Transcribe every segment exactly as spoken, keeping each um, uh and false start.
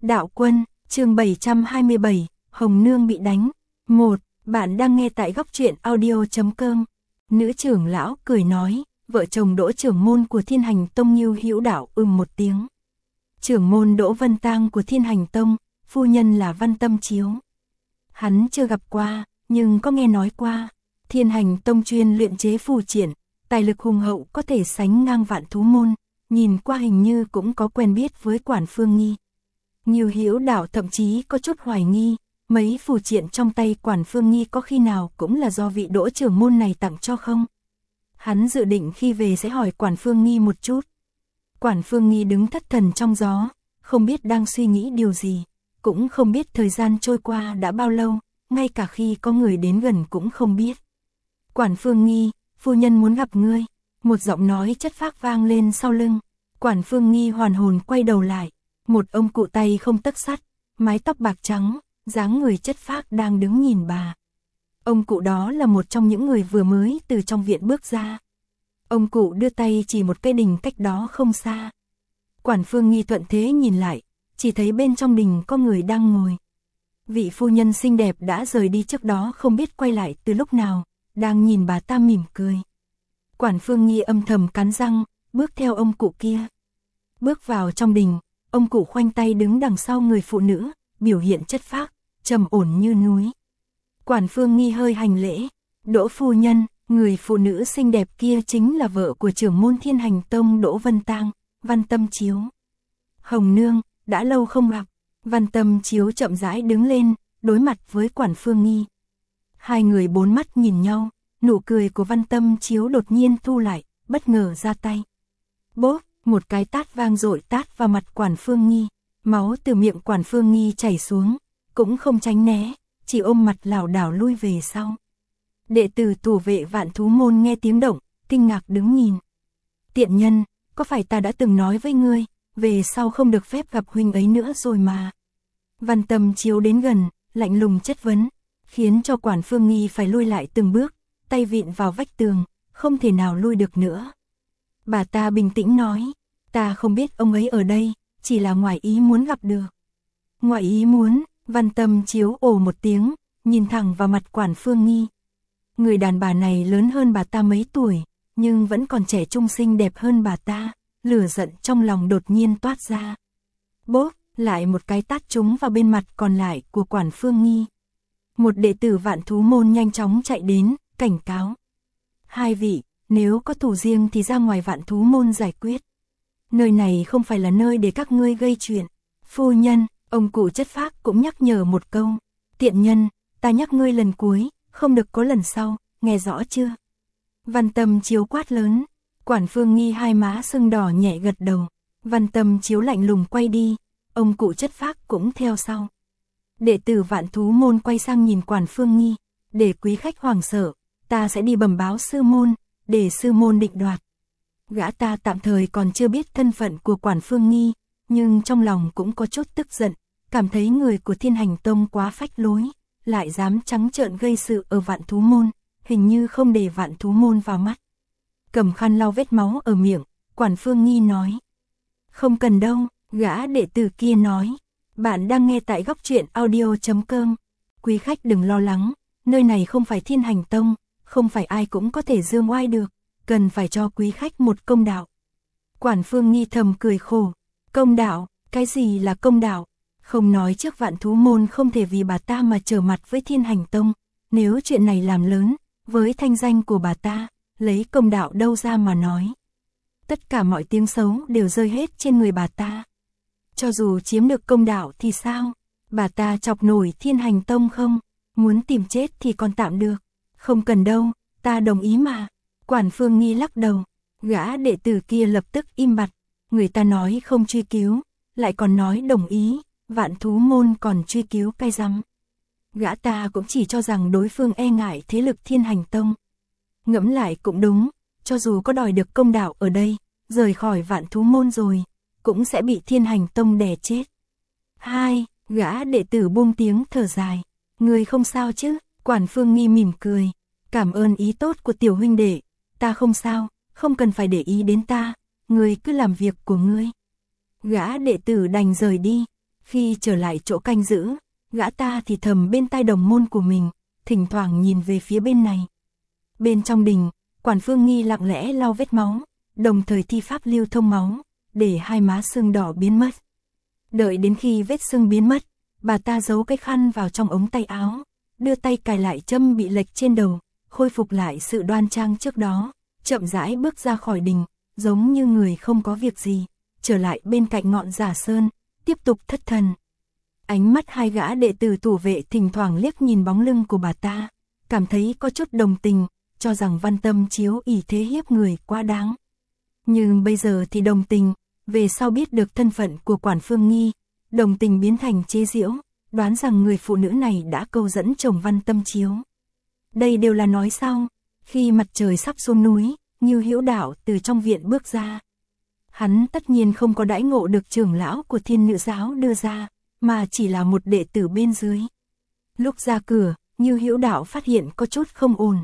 Đạo Quân, chương bảy trăm hai mươi bảy, Hồng Nương bị đánh. một. Bạn đang nghe tại góc truyện audio chấm com. Nữ trưởng lão cười nói, vợ chồng Đỗ trưởng môn của Thiên Hành Tông Nhiêu Hữu Đạo ừm một tiếng. Trưởng môn Đỗ Vân Tang của Thiên Hành Tông, phu nhân là Văn Tâm Chiếu. Hắn chưa gặp qua, nhưng có nghe nói qua. Thiên Hành Tông chuyên luyện chế phù triện, tài lực hùng hậu có thể sánh ngang Vạn Thú môn, nhìn qua hình như cũng có quen biết với Quản Phương Nghi. Nhiêu Hữu Đạo thậm chí có chút hoài nghi, mấy phù triện trong tay Quản Phương Nghi có khi nào cũng là do vị Đỗ trưởng môn này tặng cho không? Hắn dự định khi về sẽ hỏi Quản Phương Nghi một chút. Quản Phương Nghi đứng thất thần trong gió, không biết đang suy nghĩ điều gì, cũng không biết thời gian trôi qua đã bao lâu, ngay cả khi có người đến gần cũng không biết. Quản Phương Nghi, phu nhân muốn gặp ngươi, một giọng nói chất phác vang lên sau lưng. Quản Phương Nghi hoàn hồn quay đầu lại, một ông cụ tay không tấc sắt, mái tóc bạc trắng, dáng người chất phác đang đứng nhìn bà. Ông cụ đó là một trong những người vừa mới từ trong viện bước ra. Ông cụ đưa tay chỉ một cây đình cách đó không xa. Quản Phương Nghi thuận thế nhìn lại, chỉ thấy bên trong đình có người đang ngồi. Vị phu nhân xinh đẹp đã rời đi trước đó không biết quay lại từ lúc nào, đang nhìn bà ta mỉm cười. Quản Phương Nghi âm thầm cắn răng, bước theo ông cụ kia. Bước vào trong đình, ông cụ khoanh tay đứng đằng sau người phụ nữ, biểu hiện chất phác, trầm ổn như núi. Quản Phương Nghi hơi hành lễ, Đỗ phu nhân, người phụ nữ xinh đẹp kia chính là vợ của trưởng môn Thiên Hành Tông Đỗ Vân Tang, Văn Tâm Chiếu. Hồng Nương, đã lâu không gặp. Văn Tâm Chiếu chậm rãi đứng lên, đối mặt với Quản Phương Nghi. Hai người bốn mắt nhìn nhau, nụ cười của Văn Tâm Chiếu đột nhiên thu lại, bất ngờ ra tay. Bốp, một cái tát vang dội tát vào mặt Quản Phương Nghi, máu từ miệng Quản Phương Nghi chảy xuống, cũng không tránh né, chỉ ôm mặt lảo đảo lui về sau. Đệ tử thủ vệ Vạn Thú môn nghe tiếng động, kinh ngạc đứng nhìn. Tiện nhân, có phải ta đã từng nói với ngươi, về sau không được phép gặp huynh ấy nữa rồi mà. Văn Tâm Chiếu đến gần, lạnh lùng chất vấn, khiến cho Quản Phương Nghi phải lui lại từng bước, tay vịn vào vách tường, không thể nào lui được nữa. Bà ta bình tĩnh nói, ta không biết ông ấy ở đây, chỉ là ngoài ý muốn gặp được. Ngoài ý muốn, Văn Tâm Chiếu ồ một tiếng, nhìn thẳng vào mặt Quản Phương Nghi. Người đàn bà này lớn hơn bà ta mấy tuổi, nhưng vẫn còn trẻ trung xinh đẹp hơn bà ta, lửa giận trong lòng đột nhiên toát ra. Bốp, lại một cái tát trúng vào bên mặt còn lại của Quản Phương Nghi. Một đệ tử Vạn Thú môn nhanh chóng chạy đến, cảnh cáo. Hai vị, nếu có thù riêng thì ra ngoài Vạn Thú môn giải quyết. Nơi này không phải là nơi để các ngươi gây chuyện. Phu nhân, ông cụ chất phác cũng nhắc nhở một câu. Tiện nhân, ta nhắc ngươi lần cuối, không được có lần sau, nghe rõ chưa? Văn Tâm Chiếu quát lớn. Quản Phương Nghi hai má sưng đỏ nhẹ gật đầu. Văn Tâm Chiếu lạnh lùng quay đi, ông cụ chất phác cũng theo sau. Đệ tử Vạn Thú môn quay sang nhìn Quản Phương Nghi, để quý khách hoảng sợ, ta sẽ đi bẩm báo sư môn, để sư môn định đoạt. Gã ta tạm thời còn chưa biết thân phận của Quản Phương Nghi, nhưng trong lòng cũng có chút tức giận, cảm thấy người của Thiên Hành Tông quá phách lối, lại dám trắng trợn gây sự ở Vạn Thú môn, hình như không để Vạn Thú môn vào mắt. Cầm khăn lau vết máu ở miệng, Quản Phương Nghi nói. Không cần đâu, gã đệ tử kia nói. Bạn đang nghe tại góc truyện audio chấm com. Quý khách đừng lo lắng, nơi này không phải Thiên Hành Tông, không phải ai cũng có thể dương oai được, cần phải cho quý khách một công đạo. Quản Phương Nghi thầm cười khổ. Công đạo, cái gì là công đạo? Không nói trước Vạn Thú môn không thể vì bà ta mà trở mặt với Thiên Hành Tông, nếu chuyện này làm lớn, với thanh danh của bà ta, lấy công đạo đâu ra mà nói. Tất cả mọi tiếng xấu đều rơi hết trên người bà ta. Cho dù chiếm được công đạo thì sao? Bà ta chọc nổi Thiên Hành Tông không? Muốn tìm chết thì còn tạm được. Không cần đâu, ta đồng ý mà. Quản Phương Nghi lắc đầu. Gã đệ tử kia lập tức im bặt. Người ta nói không truy cứu, lại còn nói đồng ý. Vạn Thú môn còn truy cứu cái rắm. Gã ta cũng chỉ cho rằng đối phương e ngại thế lực Thiên Hành Tông. Ngẫm lại cũng đúng, cho dù có đòi được công đạo ở đây, rời khỏi Vạn Thú môn rồi, cũng sẽ bị Thiên Hành Tông đè chết. Hai, gã đệ tử buông tiếng thở dài. Người không sao chứ? Quản Phương Nghi mỉm cười. Cảm ơn ý tốt của tiểu huynh đệ. Ta không sao, không cần phải để ý đến ta. Người cứ làm việc của ngươi. Gã đệ tử đành rời đi. Khi trở lại chỗ canh giữ, gã ta thì thầm bên tai đồng môn của mình, thỉnh thoảng nhìn về phía bên này. Bên trong đình, Quản Phương Nghi lặng lẽ lau vết máu, đồng thời thi pháp lưu thông máu, để hai má sưng đỏ biến mất. Đợi đến khi vết sưng biến mất, bà ta giấu cái khăn vào trong ống tay áo, đưa tay cài lại châm bị lệch trên đầu, khôi phục lại sự đoan trang trước đó, chậm rãi bước ra khỏi đình, giống như người không có việc gì, trở lại bên cạnh ngọn Giả Sơn, tiếp tục thất thần. Ánh mắt hai gã đệ tử thủ vệ thỉnh thoảng liếc nhìn bóng lưng của bà ta, cảm thấy có chút đồng tình, cho rằng Văn Tâm Chiếu ỷ thế hiếp người quá đáng. Nhưng bây giờ thì đồng tình, về sau biết được thân phận của Quản Phương Nghi, đồng tình biến thành chế giễu, đoán rằng người phụ nữ này đã câu dẫn chồng Văn Tâm Chiếu. Đây đều là nói sau, khi mặt trời sắp xuống núi, Ngưu Hữu Đạo từ trong viện bước ra. Hắn tất nhiên không có đãi ngộ được trưởng lão của Thiên Nữ giáo đưa ra, mà chỉ là một đệ tử bên dưới. Lúc ra cửa, Ngưu Hữu Đạo phát hiện có chút không ổn.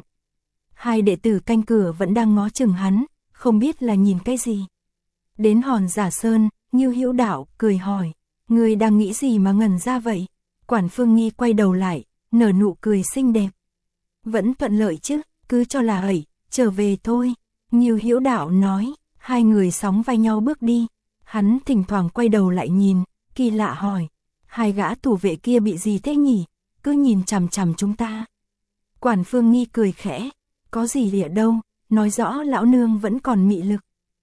Hai đệ tử canh cửa vẫn đang ngó chừng hắn, không biết là nhìn cái gì. Đến hòn Giả Sơn, Ngưu Hữu Đạo cười hỏi, người đang nghĩ gì mà ngẩn ra vậy? Quản Phương Nghi quay đầu lại, nở nụ cười xinh đẹp. Vẫn thuận lợi chứ, cứ cho là ẩy, trở về thôi. Ngưu Hữu Đạo nói, hai người sóng vai nhau bước đi. Hắn thỉnh thoảng quay đầu lại nhìn, kỳ lạ hỏi, hai gã thủ vệ kia bị gì thế nhỉ? Cứ nhìn chằm chằm chúng ta. Quản Phương Nghi cười khẽ, có gì địa đâu, nói rõ lão nương vẫn còn mị lực.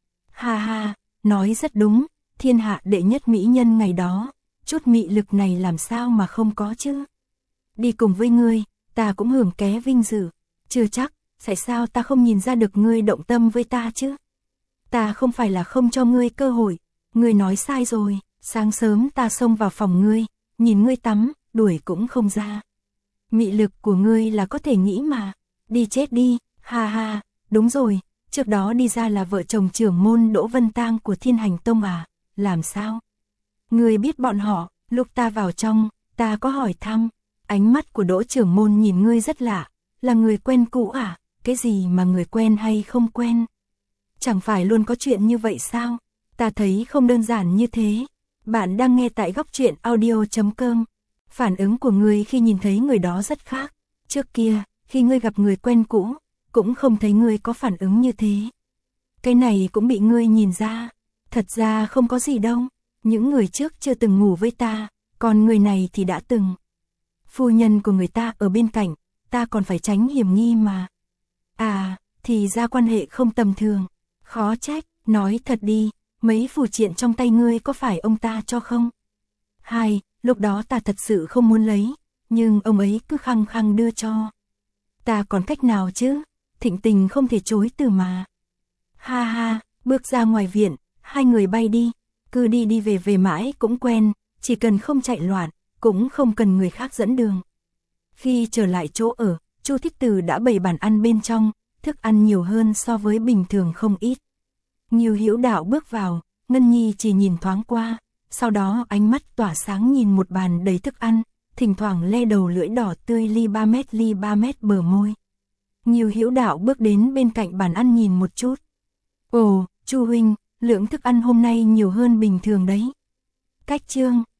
Ha ha, nói rất đúng, thiên hạ đệ nhất mỹ nhân ngày đó, chút mị lực này làm sao mà không có chứ? Đi cùng với ngươi, ta cũng hưởng ké vinh dự, chưa chắc, tại sao ta không nhìn ra được ngươi động tâm với ta chứ? Ta không phải là không cho ngươi cơ hội, ngươi nói sai rồi, sáng sớm ta xông vào phòng ngươi, nhìn ngươi tắm, đuổi cũng không ra. Mị lực của ngươi là có thể nghĩ mà, đi chết đi, ha ha, đúng rồi, trước đó đi ra là vợ chồng trưởng môn Đỗ Vân Tang của Thiên Hành Tông à, làm sao? Ngươi biết bọn họ, lúc ta vào trong, ta có hỏi thăm, ánh mắt của Đỗ trưởng môn nhìn ngươi rất lạ, là người quen cũ à, cái gì mà người quen hay không quen? Chẳng phải luôn có chuyện như vậy sao? Ta thấy không đơn giản như thế. Bạn đang nghe tại góc truyện audio chấm com. Phản ứng của ngươi khi nhìn thấy người đó rất khác. Trước kia, khi ngươi gặp người quen cũ, cũng không thấy ngươi có phản ứng như thế. Cái này cũng bị ngươi nhìn ra. Thật ra không có gì đâu. Những người trước chưa từng ngủ với ta, còn người này thì đã từng. Phu nhân của người ta ở bên cạnh, ta còn phải tránh hiểm nghi mà. À, thì ra quan hệ không tầm thường. Khó trách, nói thật đi, mấy phù triện trong tay ngươi có phải ông ta cho không? Hai, lúc đó ta thật sự không muốn lấy, nhưng ông ấy cứ khăng khăng đưa cho. Ta còn cách nào chứ, thịnh tình không thể chối từ mà. Ha ha, bước ra ngoài viện, hai người bay đi, cứ đi đi về về mãi cũng quen, chỉ cần không chạy loạn, cũng không cần người khác dẫn đường. Khi trở lại chỗ ở, Chu Thích Từ đã bày bàn ăn bên trong, thức ăn nhiều hơn so với bình thường không ít. Ngưu Hữu Đạo bước vào, Ngân Nhi chỉ nhìn thoáng qua, sau đó ánh mắt tỏa sáng nhìn một bàn đầy thức ăn, thỉnh thoảng le đầu lưỡi đỏ tươi li ba mét li ba mét bờ môi. Ngưu Hữu Đạo bước đến bên cạnh bàn ăn nhìn một chút. Ồ, Chu huynh, lượng thức ăn hôm nay nhiều hơn bình thường đấy. Cách chương